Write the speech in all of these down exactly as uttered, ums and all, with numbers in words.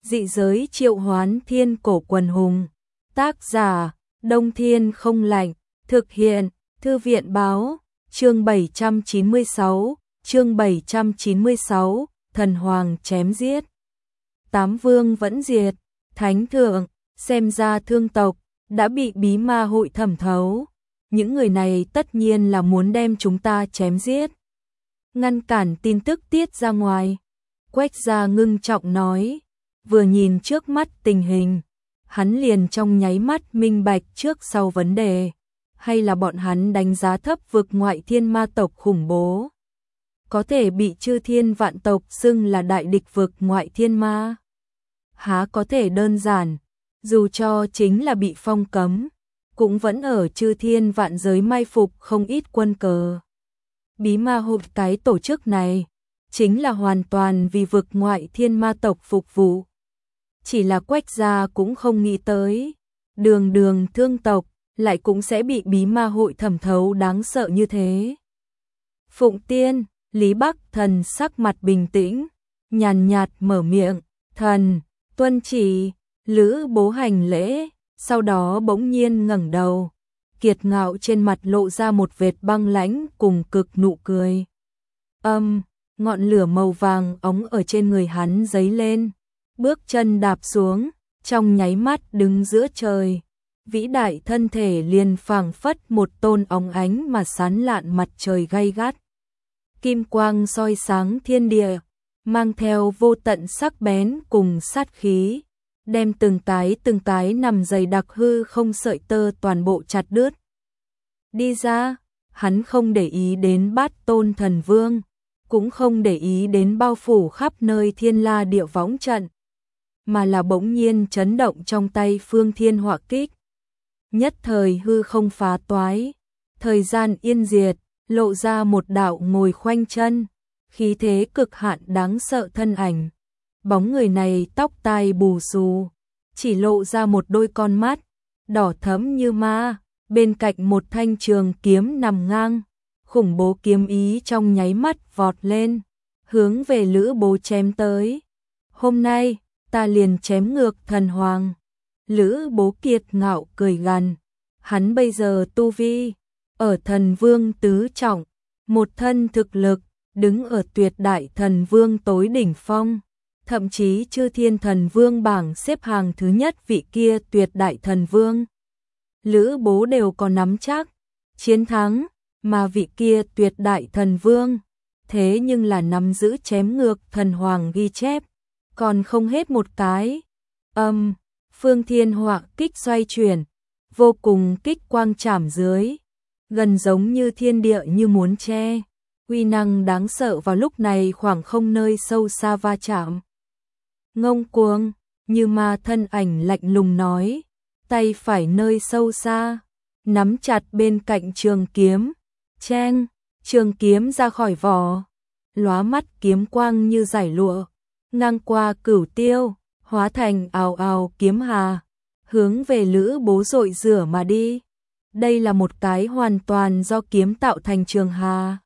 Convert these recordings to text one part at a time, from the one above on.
Dị giới triệu hoán thiên cổ quần hùng. Tác giả, Đông Thiên không lạnh. Thực hiện, Thư viện báo. Chương bảy trăm chín mươi sáu, chương bảy trăm chín mươi sáu, thần hoàng chém giết. Tám vương vẫn diệt, thánh thượng, xem ra thương tộc đã bị bí ma hội thẩm thấu. Những người này tất nhiên là muốn đem chúng ta chém giết, ngăn cản tin tức tiết ra ngoài. Quách Gia ngưng trọng nói, vừa nhìn trước mắt tình hình, hắn liền trong nháy mắt minh bạch trước sau vấn đề, hay là bọn hắn đánh giá thấp vực ngoại thiên ma tộc khủng bố, có thể bị chư thiên vạn tộc xưng là đại địch vực ngoại thiên ma. Há có thể đơn giản, dù cho chính là bị phong cấm, cũng vẫn ở chư thiên vạn giới mai phục không ít quân cờ. Bí ma hội cái tổ chức này chính là hoàn toàn vì vực ngoại thiên ma tộc phục vụ. Chỉ là Quách Gia cũng không nghĩ tới, đường đường thương tộc lại cũng sẽ bị bí ma hội thẩm thấu đáng sợ như thế. Phụng Tiên, Lý Bắc Thần sắc mặt bình tĩnh, nhàn nhạt mở miệng, thần, tuân chỉ. Lữ Bố hành lễ, sau đó bỗng nhiên ngẩng đầu, kiệt ngạo trên mặt lộ ra một vệt băng lãnh cùng cực nụ cười. Âm, ngọn lửa màu vàng óng ở trên người hắn giấy lên, bước chân đạp xuống, trong nháy mắt đứng giữa trời. Vĩ đại thân thể liền phảng phất một tôn óng ánh mà sáng lạn mặt trời gay gắt. Kim quang soi sáng thiên địa, mang theo vô tận sắc bén cùng sát khí, đem từng cái từng cái nằm dày đặc hư không sợi tơ toàn bộ chặt đứt. Đi ra, hắn không để ý đến bát tôn thần vương, cũng không để ý đến bao phủ khắp nơi thiên la địa võng trận, mà là bỗng nhiên chấn động trong tay phương thiên họa kích. Nhất thời hư không phá toái, thời gian yên diệt, lộ ra một đạo ngồi khoanh chân, khí thế cực hạn đáng sợ thân ảnh. Bóng người này tóc tai bù xù, chỉ lộ ra một đôi con mắt, đỏ thẫm như ma, bên cạnh một thanh trường kiếm nằm ngang, khủng bố kiếm ý trong nháy mắt vọt lên, hướng về Lữ Bố chém tới. Hôm nay, ta liền chém ngược thần hoàng. Lữ Bố kiệt ngạo cười gằn, hắn bây giờ tu vi ở thần vương tứ trọng, một thân thực lực đứng ở tuyệt đại thần vương tối đỉnh phong, thậm chí chư thiên thần vương bảng xếp hàng thứ nhất vị kia tuyệt đại thần vương. Lữ Bố đều có nắm chắc chiến thắng, mà vị kia tuyệt đại thần vương thế nhưng là nắm giữ chém ngược thần hoàng ghi chép, còn không hết một cái. Âm, phương thiên họa kích xoay chuyển, vô cùng kích quang chạm dưới, gần giống như thiên địa như muốn che, uy năng đáng sợ vào lúc này khoảng không nơi sâu xa va chạm. Ngông cuồng, như ma thân ảnh lạnh lùng nói, tay phải nơi sâu xa, nắm chặt bên cạnh trường kiếm, cheng, trường kiếm ra khỏi vỏ, lóa mắt kiếm quang như giải lụa, ngang qua cửu tiêu, hóa thành ào ào kiếm hà, hướng về Lữ Bố dội rửa mà đi. Đây là một cái hoàn toàn do kiếm tạo thành trường hà.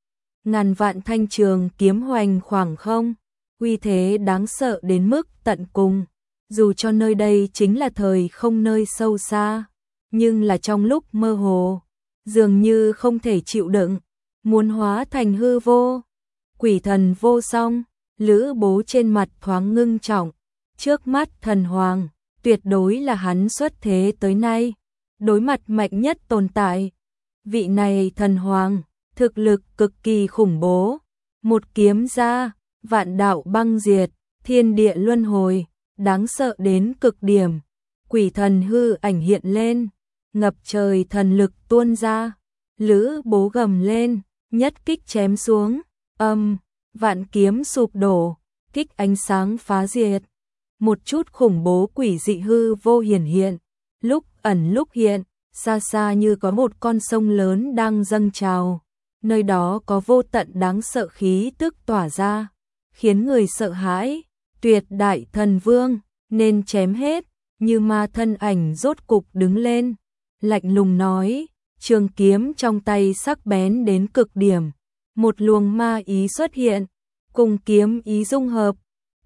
Ngàn vạn thanh trường kiếm hoành khoảng không, uy thế đáng sợ đến mức tận cùng. Dù cho nơi đây chính là thời không nơi sâu xa, nhưng là trong lúc mơ hồ, dường như không thể chịu đựng, muốn hóa thành hư vô. Quỷ thần vô song, Lữ Bố trên mặt thoáng ngưng trọng, trước mắt thần hoàng, tuyệt đối là hắn xuất thế tới nay, đối mặt mạnh nhất tồn tại. Vị này thần hoàng, thực lực cực kỳ khủng bố, một kiếm ra, vạn đạo băng diệt, thiên địa luân hồi, đáng sợ đến cực điểm. Quỷ thần hư ảnh hiện lên, ngập trời thần lực tuôn ra, Lữ Bố gầm lên, nhất kích chém xuống, âm, vạn kiếm sụp đổ, kích ánh sáng phá diệt. Một chút khủng bố quỷ dị hư vô hiển hiện, lúc ẩn lúc hiện, xa xa như có một con sông lớn đang dâng trào, nơi đó có vô tận đáng sợ khí tức tỏa ra, khiến người sợ hãi. Tuyệt đại thần vương, nên chém hết. Như ma thân ảnh rốt cục đứng lên, lạnh lùng nói, trường kiếm trong tay sắc bén đến cực điểm, một luồng ma ý xuất hiện, cùng kiếm ý dung hợp,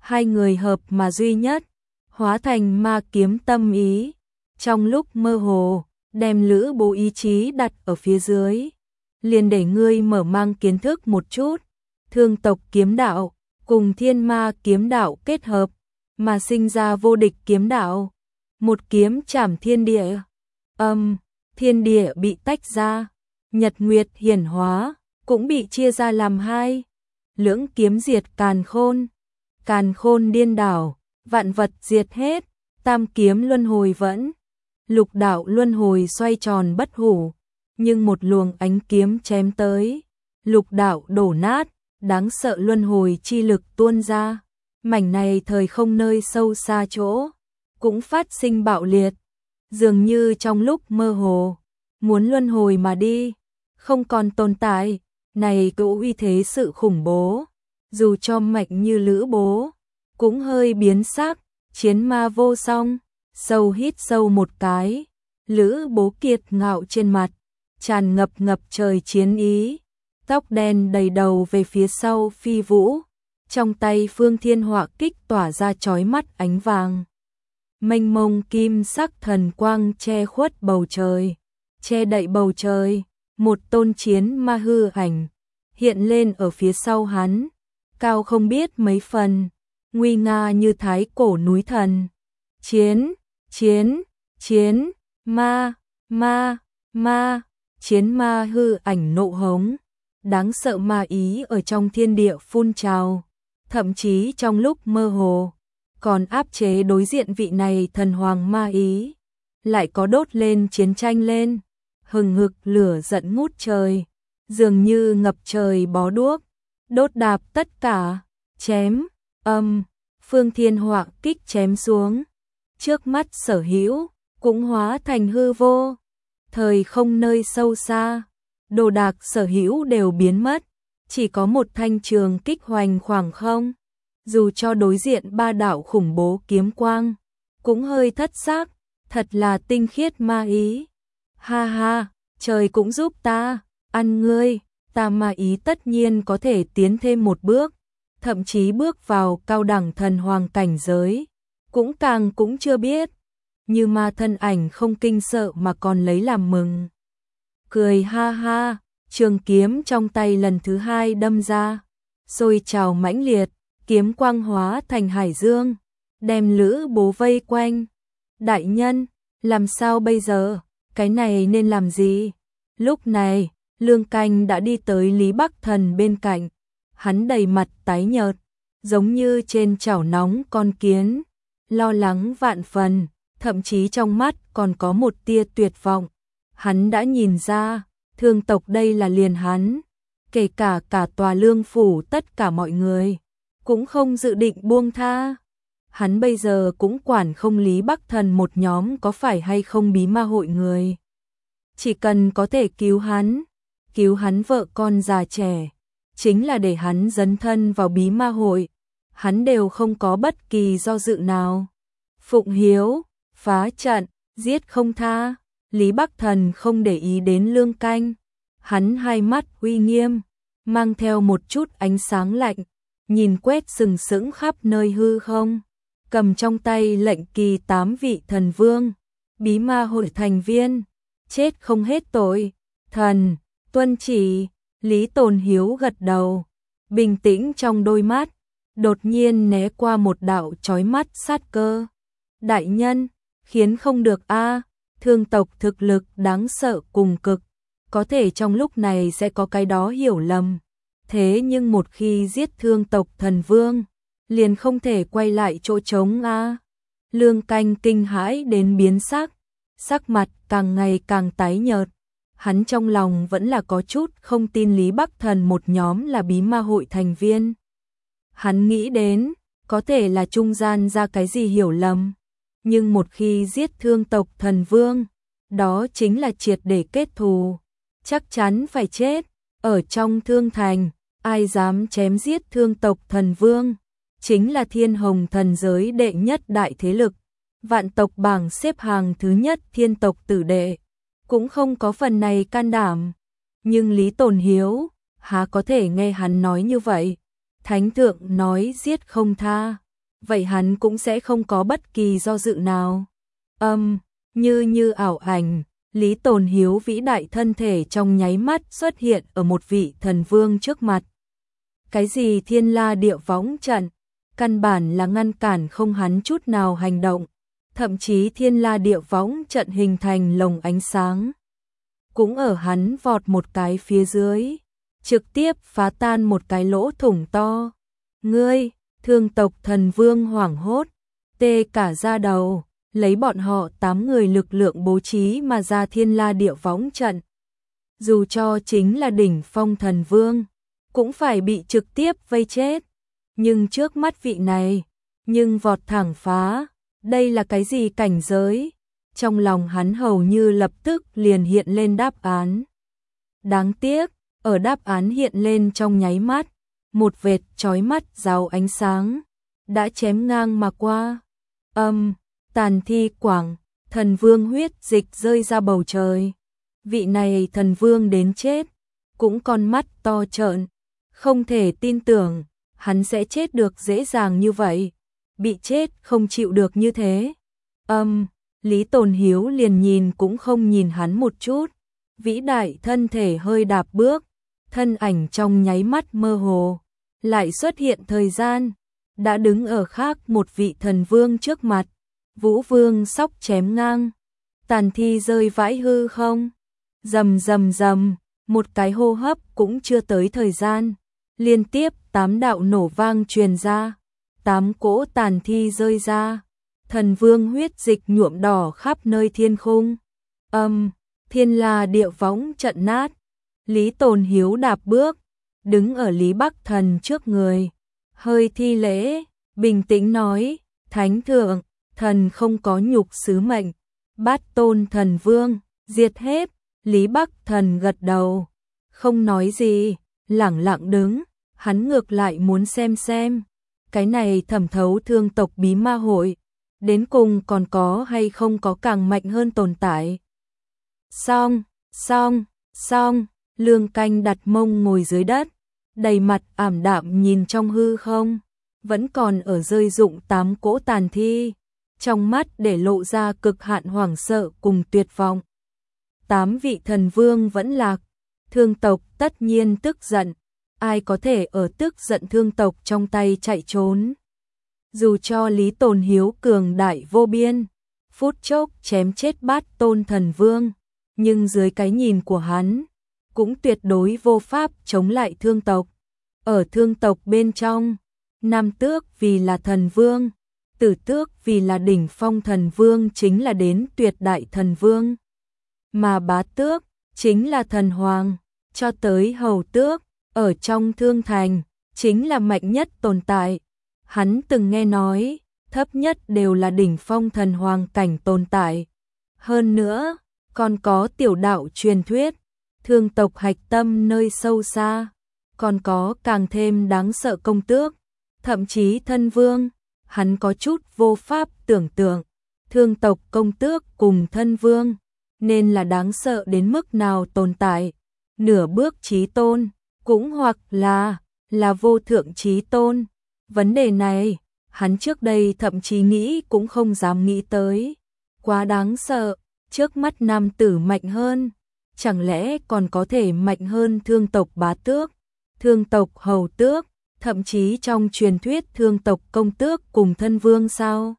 hai người hợp mà duy nhất, hóa thành ma kiếm tâm ý. Trong lúc mơ hồ, đem Lữ Bố ý chí đặt ở phía dưới, liền để ngươi mở mang kiến thức một chút, thương tộc kiếm đạo cùng thiên ma kiếm đạo kết hợp, mà sinh ra vô địch kiếm đạo, một kiếm chảm thiên địa. Âm, thiên địa bị tách ra, nhật nguyệt hiển hóa, cũng bị chia ra làm hai. Lưỡng kiếm diệt càn khôn, càn khôn điên đảo, vạn vật diệt hết, tam kiếm luân hồi vẫn. Lục đạo luân hồi xoay tròn bất hủ, nhưng một luồng ánh kiếm chém tới, lục đạo đổ nát, đáng sợ luân hồi chi lực tuôn ra. Mảnh này thời không nơi sâu xa chỗ, cũng phát sinh bạo liệt, dường như trong lúc mơ hồ, muốn luân hồi mà đi, không còn tồn tại, này cỗ uy thế sự khủng bố, dù cho mạnh như Lữ Bố, cũng hơi biến sắc, chiến ma vô song, sâu hít sâu một cái, Lữ Bố kiệt ngạo trên mặt, tràn ngập ngập trời chiến ý, tóc đen đầy đầu về phía sau phi vũ, trong tay Phương Thiên Họa kích tỏa ra chói mắt ánh vàng. Mênh mông kim sắc thần quang che khuất bầu trời, che đậy bầu trời, một tôn chiến ma hư ảnh hiện lên ở phía sau hắn, cao không biết mấy phần, nguy nga như thái cổ núi thần. Chiến, chiến, chiến, ma, ma, ma, chiến ma hư ảnh nộ hống, đáng sợ ma ý ở trong thiên địa phun trào, thậm chí trong lúc mơ hồ, còn áp chế đối diện vị này thần hoàng ma ý, lại có đốt lên chiến tranh lên, hừng hực lửa giận ngút trời, dường như ngập trời bó đuốc, đốt đạp tất cả, chém, âm, Phương Thiên Họa kích chém xuống, trước mắt sở hữu cũng hóa thành hư vô, thời không nơi sâu xa, đồ đạc sở hữu đều biến mất, chỉ có một thanh trường kích hoành khoảng không. Dù cho đối diện ba đạo khủng bố kiếm quang, cũng hơi thất xác, thật là tinh khiết ma ý. Ha ha, trời cũng giúp ta, ăn ngươi, ta ma ý tất nhiên có thể tiến thêm một bước, thậm chí bước vào cao đẳng thần hoàng cảnh giới, cũng càng cũng chưa biết. Như ma thân ảnh không kinh sợ mà còn lấy làm mừng. Cười ha ha, trường kiếm trong tay lần thứ hai đâm ra, sôi trào mãnh liệt, kiếm quang hóa thành hải dương, đem Lữ Bố vây quanh. Đại nhân, làm sao bây giờ, cái này nên làm gì? Lúc này, Lương Canh đã đi tới Lý Bắc Thần bên cạnh, hắn đầy mặt tái nhợt, giống như trên chảo nóng con kiến, lo lắng vạn phần, thậm chí trong mắt còn có một tia tuyệt vọng. Hắn đã nhìn ra, thương tộc đây là liền hắn, kể cả cả tòa lương phủ tất cả mọi người, cũng không dự định buông tha. Hắn bây giờ cũng quản không Lý Bắc Thần một nhóm có phải hay không bí ma hội người. Chỉ cần có thể cứu hắn, cứu hắn vợ con già trẻ, chính là để hắn dấn thân vào bí ma hội, hắn đều không có bất kỳ do dự nào. Phụng hiếu, phá trận, giết không tha, Lý Bắc Thần không để ý đến Lương Canh, hắn hai mắt uy nghiêm, mang theo một chút ánh sáng lạnh, nhìn quét sừng sững khắp nơi hư không, cầm trong tay lệnh kỳ tám vị thần vương, bí ma hội thành viên, chết không hết tội, thần, tuân chỉ. Lý Tồn Hiếu gật đầu, bình tĩnh trong đôi mắt, đột nhiên né qua một đạo chói mắt sát cơ. Đại nhân, khiến không được a, thương tộc thực lực đáng sợ cùng cực, có thể trong lúc này sẽ có cái đó hiểu lầm. Thế nhưng một khi giết thương tộc thần vương, liền không thể quay lại chỗ trống a. Lương Canh kinh hãi đến biến sắc, sắc mặt càng ngày càng tái nhợt. Hắn trong lòng vẫn là có chút không tin Lý Bắc Thần một nhóm là bí ma hội thành viên. Hắn nghĩ đến, có thể là trung gian ra cái gì hiểu lầm. Nhưng một khi giết thương tộc thần vương, đó chính là triệt để kết thù. Chắc chắn phải chết. Ở trong thương thành, ai dám chém giết thương tộc thần vương, chính là thiên hồng thần giới đệ nhất đại thế lực. Vạn tộc bảng xếp hàng thứ nhất thiên tộc tử đệ. Cũng không có phần này can đảm. Nhưng Lý Tồn Hiếu, há có thể nghe hắn nói như vậy. Thánh thượng nói giết không tha, vậy hắn cũng sẽ không có bất kỳ do dự nào. Âm, như như ảo ảnh, Lý Tồn Hiếu vĩ đại thân thể trong nháy mắt xuất hiện ở một vị thần vương trước mặt. Cái gì thiên la địa võng trận, căn bản là ngăn cản không hắn chút nào hành động, thậm chí thiên la địa võng trận hình thành lồng ánh sáng. Cũng ở hắn vọt một cái phía dưới, trực tiếp phá tan một cái lỗ thủng to. Ngươi, Thương tộc thần vương hoảng hốt, tê cả da đầu, lấy bọn họ tám người lực lượng bố trí mà ra thiên la địa võng trận. Dù cho chính là đỉnh phong thần vương, cũng phải bị trực tiếp vây chết. Nhưng trước mắt vị này, nhưng vọt thẳng phá, đây là cái gì cảnh giới? Trong lòng hắn hầu như lập tức liền hiện lên đáp án. Đáng tiếc, ở đáp án hiện lên trong nháy mắt, một vệt chói mắt rào ánh sáng, đã chém ngang mà qua. Âm, tàn thi quảng, thần vương huyết dịch rơi ra bầu trời. Vị này thần vương đến chết, cũng con mắt to trợn, không thể tin tưởng, hắn sẽ chết được dễ dàng như vậy, bị chết không chịu được như thế. Âm, Lý Tồn Hiếu liền nhìn cũng không nhìn hắn một chút, vĩ đại thân thể hơi đạp bước, thân ảnh trong nháy mắt mơ hồ, lại xuất hiện thời gian, đã đứng ở khác một vị thần vương trước mặt. Vũ vương sóc chém ngang, tàn thi rơi vãi hư không, rầm rầm rầm, một cái hô hấp cũng chưa tới thời gian, liên tiếp tám đạo nổ vang truyền ra, tám cỗ tàn thi rơi ra, thần vương huyết dịch nhuộm đỏ khắp nơi thiên khung. Âm, thiên la địa võng trận nát, Lý Tồn Hiếu đạp bước, đứng ở Lý Bắc Thần trước người, hơi thi lễ, bình tĩnh nói, Thánh thượng, thần không có nhục sứ mệnh, bát tôn thần vương, diệt hết. Lý Bắc Thần gật đầu, không nói gì, lẳng lặng đứng, hắn ngược lại muốn xem xem, cái này thẩm thấu thương tộc bí ma hội, đến cùng còn có hay không có càng mạnh hơn tồn tại. Xong, xong, xong, Lương Canh đặt mông ngồi dưới đất, đầy mặt ảm đạm nhìn trong hư không, vẫn còn ở rơi rụng tám cỗ tàn thi, trong mắt để lộ ra cực hạn hoảng sợ cùng tuyệt vọng. Tám vị thần vương vẫn lạc, thương tộc tất nhiên tức giận, ai có thể ở tức giận thương tộc trong tay chạy trốn. Dù cho Lý Tồn Hiếu cường đại vô biên, phút chốc chém chết bát tôn thần vương, nhưng dưới cái nhìn của hắn, cũng tuyệt đối vô pháp chống lại thương tộc. Ở thương tộc bên trong, Nam Tước vì là thần vương, Tử Tước vì là đỉnh phong thần vương chính là đến tuyệt đại thần vương, mà Bá Tước chính là thần hoàng, cho tới Hầu Tước, ở trong thương thành, chính là mạnh nhất tồn tại. Hắn từng nghe nói, thấp nhất đều là đỉnh phong thần hoàng cảnh tồn tại. Hơn nữa, còn có tiểu đạo truyền thuyết, thương tộc hạch tâm nơi sâu xa, còn có càng thêm đáng sợ công tước, thậm chí thân vương. Hắn có chút vô pháp tưởng tượng, thương tộc công tước cùng thân vương, nên là đáng sợ đến mức nào tồn tại. Nửa bước chí tôn, cũng hoặc là, là vô thượng chí tôn. Vấn đề này, hắn trước đây thậm chí nghĩ cũng không dám nghĩ tới. Quá đáng sợ, trước mắt nam tử mạnh hơn, chẳng lẽ còn có thể mạnh hơn thương tộc Bá Tước, thương tộc Hầu Tước, thậm chí trong truyền thuyết thương tộc công tước cùng thân vương sao?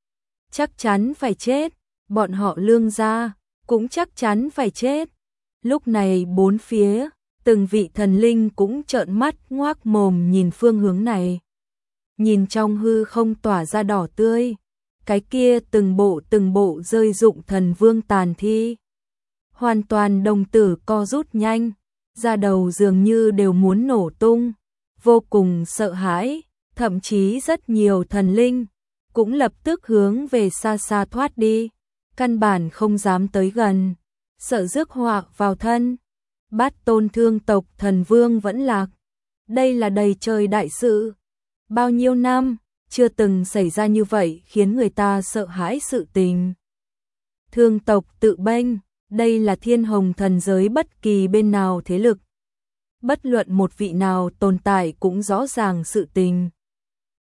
Chắc chắn phải chết, bọn họ Lương gia cũng chắc chắn phải chết. Lúc này bốn phía, từng vị thần linh cũng trợn mắt ngoác mồm nhìn phương hướng này. Nhìn trong hư không tỏa ra đỏ tươi, cái kia từng bộ từng bộ rơi rụng thần vương tàn thi. Hoàn toàn đồng tử co rút nhanh, da đầu dường như đều muốn nổ tung, vô cùng sợ hãi, thậm chí rất nhiều thần linh cũng lập tức hướng về xa xa thoát đi, căn bản không dám tới gần, sợ rước họa vào thân. Bát tôn thương tộc thần vương vẫn lạc, đây là đầy trời đại sự, bao nhiêu năm chưa từng xảy ra như vậy khiến người ta sợ hãi sự tình. Thương tộc tự bênh, đây là thiên hồng thần giới bất kỳ bên nào thế lực, bất luận một vị nào tồn tại cũng rõ ràng sự tình.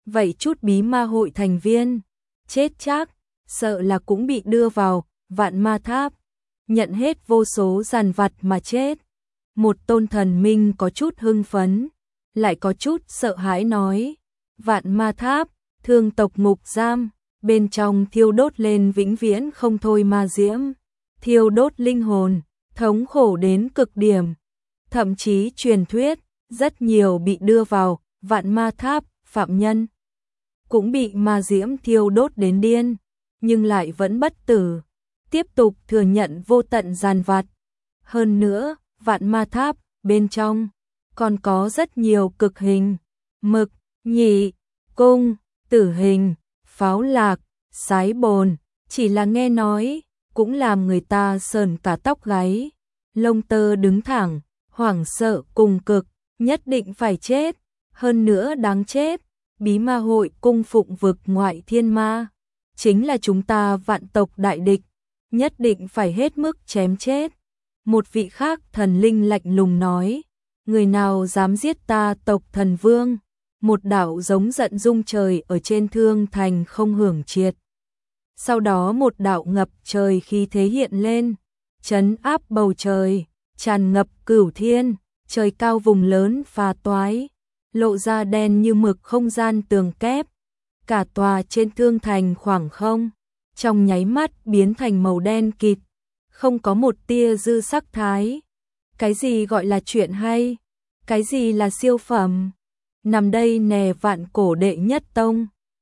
vậy chút bí ma hội thành viên, chết chắc, sợ là cũng bị đưa vào vạn ma tháp, nhận hết vô số giàn vặt mà chết. Một tôn thần minh có chút hưng phấn, lại có chút sợ hãi nói, vạn ma tháp, thương tộc ngục giam, bên trong thiêu đốt lên vĩnh viễn không thôi ma diễm, thiêu đốt linh hồn, thống khổ đến cực điểm. Thậm chí truyền thuyết, rất nhiều bị đưa vào vạn ma tháp, phạm nhân cũng bị ma diễm thiêu đốt đến điên, nhưng lại vẫn bất tử, tiếp tục thừa nhận vô tận giàn vặt. Hơn nữa, vạn ma tháp, bên trong, còn có rất nhiều cực hình, mực, nhị, cung, tử hình, pháo lạc, sái bồn, chỉ là nghe nói, cũng làm người ta sờn cả tóc gáy, lông tơ đứng thẳng, hoảng sợ cùng cực, nhất định phải chết, hơn nữa đáng chết. Bí ma hội cung phụng vực ngoại thiên ma, chính là chúng ta vạn tộc đại địch, nhất định phải hết mức chém chết. Một vị khác thần linh lạnh lùng nói, người nào dám giết ta tộc thần vương, một đạo giống giận rung trời ở trên thương thành không hưởng triệt. Sau đó một đạo ngập trời khí thế hiện lên, trấn áp bầu trời, tràn ngập cửu thiên, trời cao vùng lớn phá toái, lộ ra đen như mực không gian tường kép. Cả tòa trên thương thành khoảng không, trong nháy mắt biến thành màu đen kịt, không có một tia dư sắc thái. Cái gì gọi là chuyện hay? Cái gì là siêu phẩm? Nằm đây nè vạn cổ đệ nhất tông.